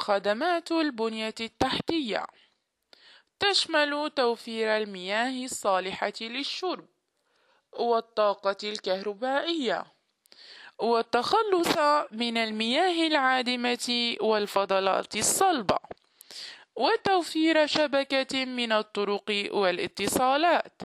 خدمات البنية التحتية تشمل توفير المياه الصالحة للشرب والطاقة الكهربائية والتخلص من المياه العادمة والفضلات الصلبة وتوفير شبكة من الطرق والاتصالات